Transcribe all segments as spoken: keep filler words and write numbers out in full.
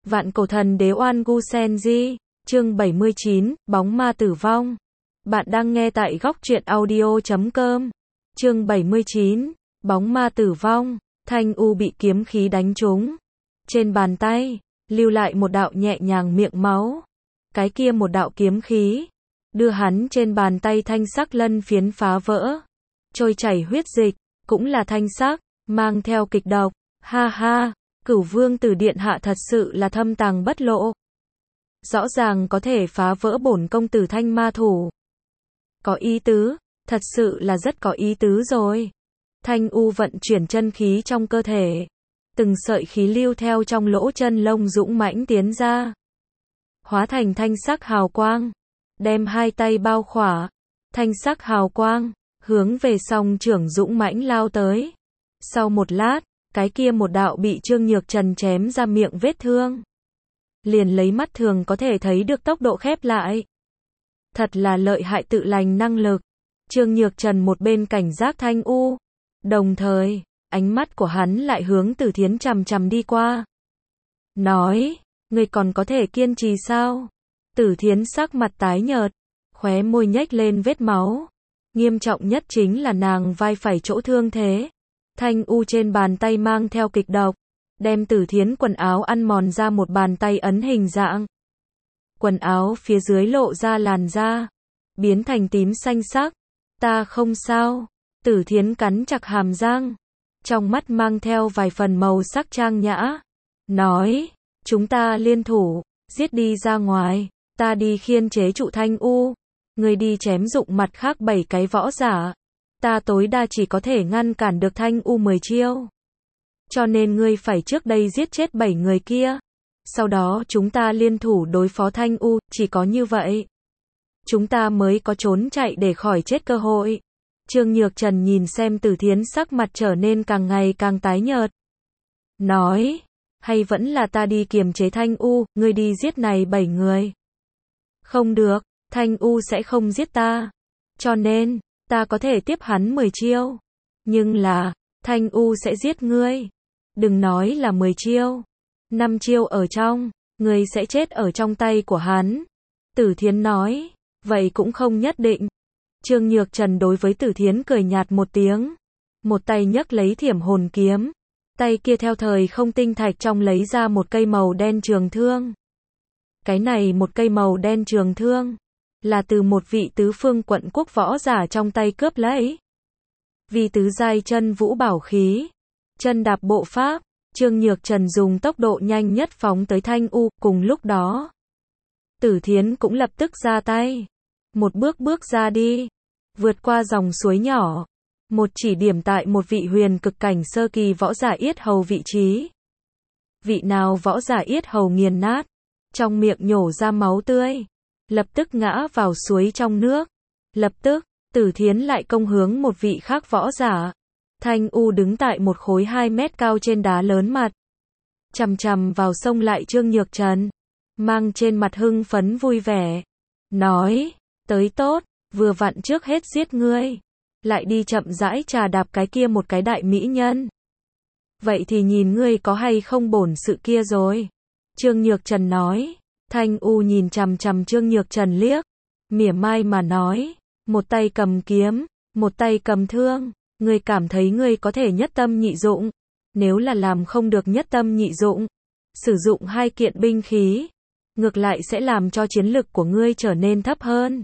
Vạn cổ thần đế Oan Gu Senji, chương bảy mươi chín, bóng ma tử vong. Bạn đang nghe tại góc truyện audio chấm com. Chương bảy mươi chín, bóng ma tử vong. Thanh U bị kiếm khí đánh trúng. Trên bàn tay, lưu lại một đạo nhẹ nhàng miệng máu. Cái kia một đạo kiếm khí, đưa hắn trên bàn tay thanh sắc lân phiến phá vỡ. Trôi chảy huyết dịch, cũng là thanh sắc, mang theo kịch độc. Ha ha, Cửu Vương Tử Điện Hạ thật sự là thâm tàng bất lộ. Rõ ràng có thể phá vỡ bổn công tử thanh ma thủ. Có ý tứ, thật sự là rất có ý tứ rồi. Thanh U vận chuyển chân khí trong cơ thể. Từng sợi khí lưu theo trong lỗ chân lông dũng mãnh tiến ra. Hóa thành thanh sắc hào quang. Đem hai tay bao khỏa. Thanh sắc hào quang, hướng về song trưởng dũng mãnh lao tới. Sau một lát, cái kia một đạo bị Trương Nhược Trần chém ra miệng vết thương. Liền lấy mắt thường có thể thấy được tốc độ khép lại. Thật là lợi hại tự lành năng lực. Trương Nhược Trần một bên cảnh giác Thanh U. Đồng thời, ánh mắt của hắn lại hướng Tử Thiến chằm chằm đi qua. Nói, ngươi còn có thể kiên trì sao? Tử Thiến sắc mặt tái nhợt, khóe môi nhếch lên vết máu. Nghiêm trọng nhất chính là nàng vai phải chỗ thương thế. Thanh U trên bàn tay mang theo kịch độc, đem Tử Thiến quần áo ăn mòn ra một bàn tay ấn hình dạng. Quần áo phía dưới lộ ra làn da, biến thành tím xanh sắc. Ta không sao. Tử Thiến cắn chặt hàm răng, trong mắt mang theo vài phần màu sắc trang nhã. Nói, chúng ta liên thủ, giết đi ra ngoài, ta đi khiên chế trụ Thanh U. Ngươi đi chém dụng mặt khác bảy cái võ giả. Ta tối đa chỉ có thể ngăn cản được Thanh U mười chiêu. Cho nên ngươi phải trước đây giết chết bảy người kia. Sau đó chúng ta liên thủ đối phó Thanh U, chỉ có như vậy. Chúng ta mới có trốn chạy để khỏi chết cơ hội. Trương Nhược Trần nhìn xem Tử Thiến sắc mặt trở nên càng ngày càng tái nhợt. Nói, hay vẫn là ta đi kiềm chế Thanh U, ngươi đi giết này bảy người. Không được, Thanh U sẽ không giết ta. Cho nên, ta có thể tiếp hắn mười chiêu. Nhưng là, Thanh U sẽ giết ngươi. Đừng nói là mười chiêu. năm chiêu ở trong, ngươi sẽ chết ở trong tay của hắn. Tử Thiến nói, vậy cũng không nhất định. Trương Nhược Trần đối với Tử Thiến cười nhạt một tiếng. Một tay nhấc lấy thiểm hồn kiếm. Tay kia theo thời không tinh thạch trong lấy ra một cây màu đen trường thương. Cái này một cây màu đen trường thương là từ một vị tứ phương quận quốc võ giả trong tay cướp lấy. Vì tứ giai chân vũ bảo khí, chân đạp bộ pháp, Trương Nhược Trần dùng tốc độ nhanh nhất phóng tới Thanh U. Cùng lúc đó, Tử Thiến cũng lập tức ra tay. Một bước bước ra đi, vượt qua dòng suối nhỏ, một chỉ điểm tại một vị huyền cực cảnh sơ kỳ võ giả yết hầu vị trí. Vị nào võ giả yết hầu nghiền nát, trong miệng nhổ ra máu tươi, lập tức ngã vào suối trong nước. Lập tức, Tử Thiến lại công hướng một vị khác võ giả. Thanh U đứng tại một khối hai mét cao trên đá lớn mặt, chằm chằm vào sông lại Trương Nhược Trần, mang trên mặt hưng phấn vui vẻ. Nói, tới tốt, vừa vặn trước hết giết ngươi, lại đi chậm rãi trà đạp cái kia một cái đại mỹ nhân. Vậy thì nhìn ngươi có hay không bổn sự kia rồi. Trương Nhược Trần nói. Thanh U nhìn chằm chằm Trương Nhược Trần liếc, mỉa mai mà nói, một tay cầm kiếm, một tay cầm thương, ngươi cảm thấy ngươi có thể nhất tâm nhị dụng. Nếu là làm không được nhất tâm nhị dụng, sử dụng hai kiện binh khí, ngược lại sẽ làm cho chiến lực của ngươi trở nên thấp hơn.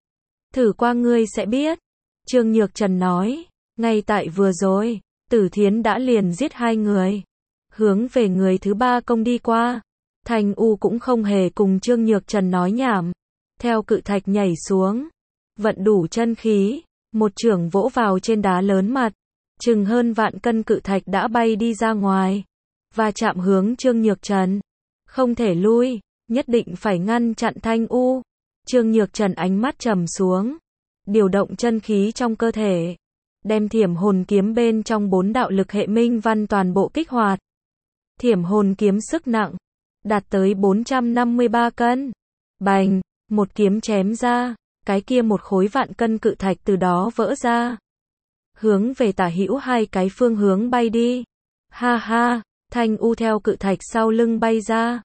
Thử qua ngươi sẽ biết. Trương Nhược Trần nói, ngay tại vừa rồi, Tử Thiến đã liền giết hai người, hướng về người thứ ba công đi qua. Thanh U cũng không hề cùng Trương Nhược Trần nói nhảm, theo cự thạch nhảy xuống, vận đủ chân khí, một chưởng vỗ vào trên đá lớn mặt, chừng hơn vạn cân cự thạch đã bay đi ra ngoài, và chạm hướng Trương Nhược Trần. Không thể lui, nhất định phải ngăn chặn Thanh U. Trương Nhược Trần ánh mắt trầm xuống, điều động chân khí trong cơ thể, đem thiểm hồn kiếm bên trong bốn đạo lực hệ minh văn toàn bộ kích hoạt. Thiểm hồn kiếm sức nặng đạt tới bốn trăm năm mươi ba cân. Bành, một kiếm chém ra, cái kia một khối vạn cân cự thạch từ đó vỡ ra, hướng về tả hữu hai cái phương hướng bay đi. Ha ha, Thanh U theo cự thạch sau lưng bay ra,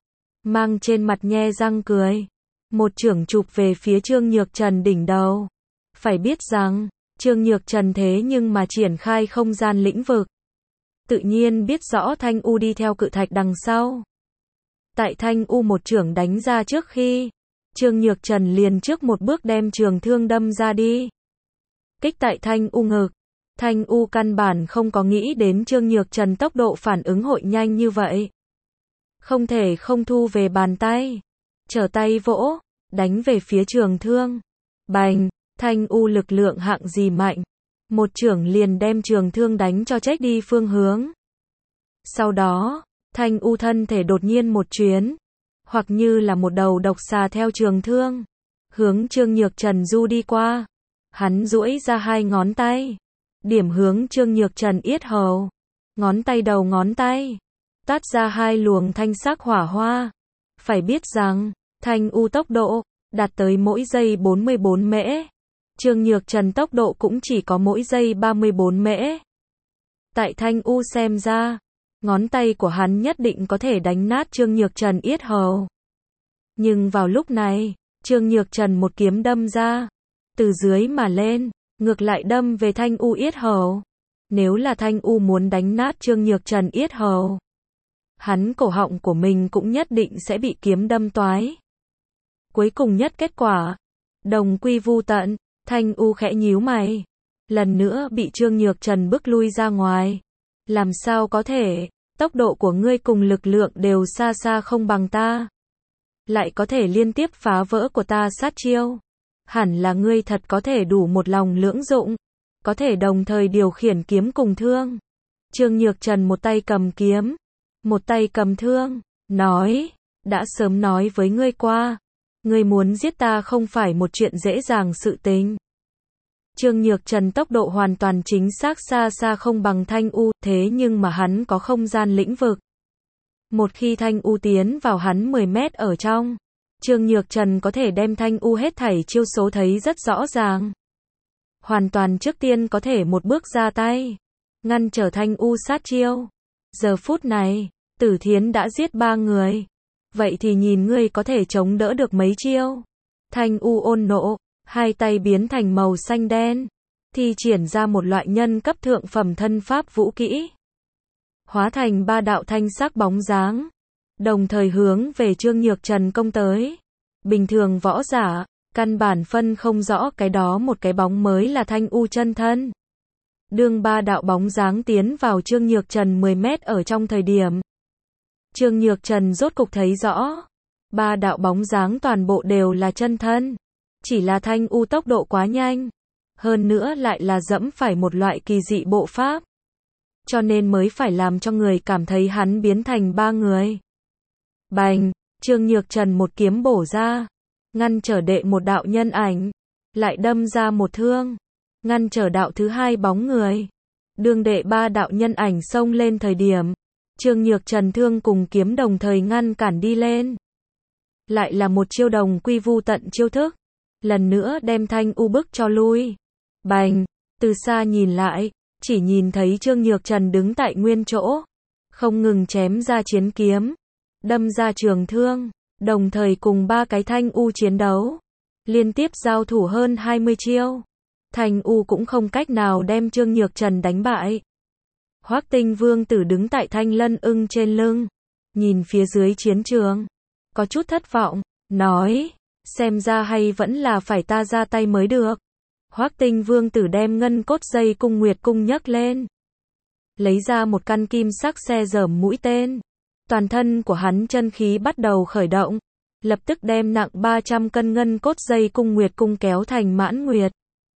mang trên mặt nhe răng cười. Một chưởng chụp về phía Trương Nhược Trần đỉnh đầu. Phải biết rằng, Trương Nhược Trần thế nhưng mà triển khai không gian lĩnh vực. Tự nhiên biết rõ Thanh U đi theo cự thạch đằng sau. Tại Thanh U một chưởng đánh ra trước khi, Trương Nhược Trần liền trước một bước đem trường thương đâm ra đi. Kích tại Thanh U ngực. Thanh U căn bản không có nghĩ đến Trương Nhược Trần tốc độ phản ứng hội nhanh như vậy. Không thể không thu về bàn tay. Trở tay vỗ, đánh về phía trường thương. Bành, Thanh U lực lượng hạng gì mạnh. Một chưởng liền đem trường thương đánh cho chết đi phương hướng. Sau đó, Thanh U thân thể đột nhiên một chuyến. Hoặc như là một đầu độc xà theo trường thương. Hướng Trương Nhược Trần du đi qua. Hắn duỗi ra hai ngón tay. Điểm hướng Trương Nhược Trần yết hầu. Ngón tay đầu ngón tay. Tát ra hai luồng thanh sắc hỏa hoa. Phải biết rằng, Thanh U tốc độ, đạt tới mỗi giây bốn mươi bốn mễ. Trương Nhược Trần tốc độ cũng chỉ có mỗi giây ba mươi bốn mễ. Tại Thanh U xem ra, ngón tay của hắn nhất định có thể đánh nát Trương Nhược Trần yết hầu. Nhưng vào lúc này, Trương Nhược Trần một kiếm đâm ra. Từ dưới mà lên, ngược lại đâm về Thanh U yết hầu. Nếu là Thanh U muốn đánh nát Trương Nhược Trần yết hầu, hắn cổ họng của mình cũng nhất định sẽ bị kiếm đâm toái. Cuối cùng nhất kết quả, đồng quy vu tận, Thanh U khẽ nhíu mày. Lần nữa bị Trương Nhược Trần bức lui ra ngoài. Làm sao có thể, tốc độ của ngươi cùng lực lượng đều xa xa không bằng ta. Lại có thể liên tiếp phá vỡ của ta sát chiêu. Hẳn là ngươi thật có thể đủ một lòng lưỡng dụng. Có thể đồng thời điều khiển kiếm cùng thương. Trương Nhược Trần một tay cầm kiếm. Một tay cầm thương. Nói, đã sớm nói với ngươi qua. Ngươi muốn giết ta không phải một chuyện dễ dàng sự tình. Trương Nhược Trần tốc độ hoàn toàn chính xác xa xa không bằng Thanh U, thế nhưng mà hắn có không gian lĩnh vực. Một khi Thanh U tiến vào hắn mười mét ở trong, Trương Nhược Trần có thể đem Thanh U hết thảy chiêu số thấy rất rõ ràng. Hoàn toàn trước tiên có thể một bước ra tay, ngăn trở Thanh U sát chiêu. Giờ phút này, Tử Thiến đã giết ba người. Vậy thì nhìn ngươi có thể chống đỡ được mấy chiêu. Thanh U ôn nộ, hai tay biến thành màu xanh đen, thi triển ra một loại nhân cấp thượng phẩm thân pháp vũ kỹ. Hóa thành ba đạo thanh sắc bóng dáng, đồng thời hướng về Trương Nhược Trần công tới. Bình thường võ giả, căn bản phân không rõ cái đó một cái bóng mới là Thanh U chân thân. Đương ba đạo bóng dáng tiến vào Trương Nhược Trần mười mét ở trong thời điểm. Trương Nhược Trần rốt cục thấy rõ. Ba đạo bóng dáng toàn bộ đều là chân thân. Chỉ là Thanh U tốc độ quá nhanh. Hơn nữa lại là dẫm phải một loại kỳ dị bộ pháp. Cho nên mới phải làm cho người cảm thấy hắn biến thành ba người. Bành, Trương Nhược Trần một kiếm bổ ra. Ngăn trở đệ một đạo nhân ảnh. Lại đâm ra một thương. Ngăn trở đạo thứ hai bóng người. Đương đệ ba đạo nhân ảnh xông lên thời điểm. Trương Nhược Trần thương cùng kiếm đồng thời ngăn cản đi lên. Lại là một chiêu đồng quy vu tận chiêu thức. Lần nữa đem Thanh U bức cho lui. Bành, từ xa nhìn lại, chỉ nhìn thấy Trương Nhược Trần đứng tại nguyên chỗ. Không ngừng chém ra chiến kiếm. Đâm ra trường thương. Đồng thời cùng ba cái Thanh U chiến đấu. Liên tiếp giao thủ hơn hai mươi chiêu. Thanh U cũng không cách nào đem Trương Nhược Trần đánh bại. Hoắc Tinh Vương tử đứng tại Thanh Lân ưng trên lưng. Nhìn phía dưới chiến trường. Có chút thất vọng. Nói. Xem ra hay vẫn là phải ta ra tay mới được. Hoắc Tinh Vương tử đem ngân cốt dây cung nguyệt cung nhấc lên. Lấy ra một căn kim sắc xe rởm mũi tên. Toàn thân của hắn chân khí bắt đầu khởi động. Lập tức đem nặng ba trăm cân ngân cốt dây cung nguyệt cung kéo thành mãn nguyệt.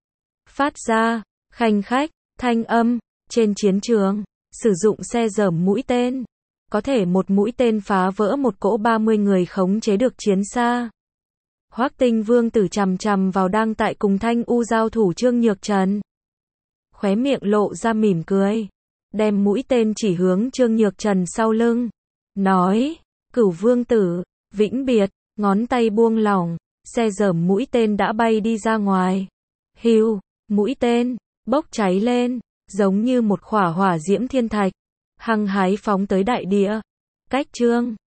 Phát ra, khanh khách, thanh âm. Trên chiến trường, sử dụng xe rởm mũi tên. Có thể một mũi tên phá vỡ một cỗ ba mươi người khống chế được chiến xa. Hoắc Tinh Vương tử chằm chằm vào đang tại cùng Thanh U giao thủ Trương Nhược Trần. Khóe miệng lộ ra mỉm cười. Đem mũi tên chỉ hướng Trương Nhược Trần sau lưng. Nói, Cửu Vương tử, vĩnh biệt, ngón tay buông lỏng. Xe rởm mũi tên đã bay đi ra ngoài. Hưu, mũi tên, bốc cháy lên. Giống như một khỏa hỏa diễm thiên thạch. Hăng hái phóng tới đại địa. Cách Trương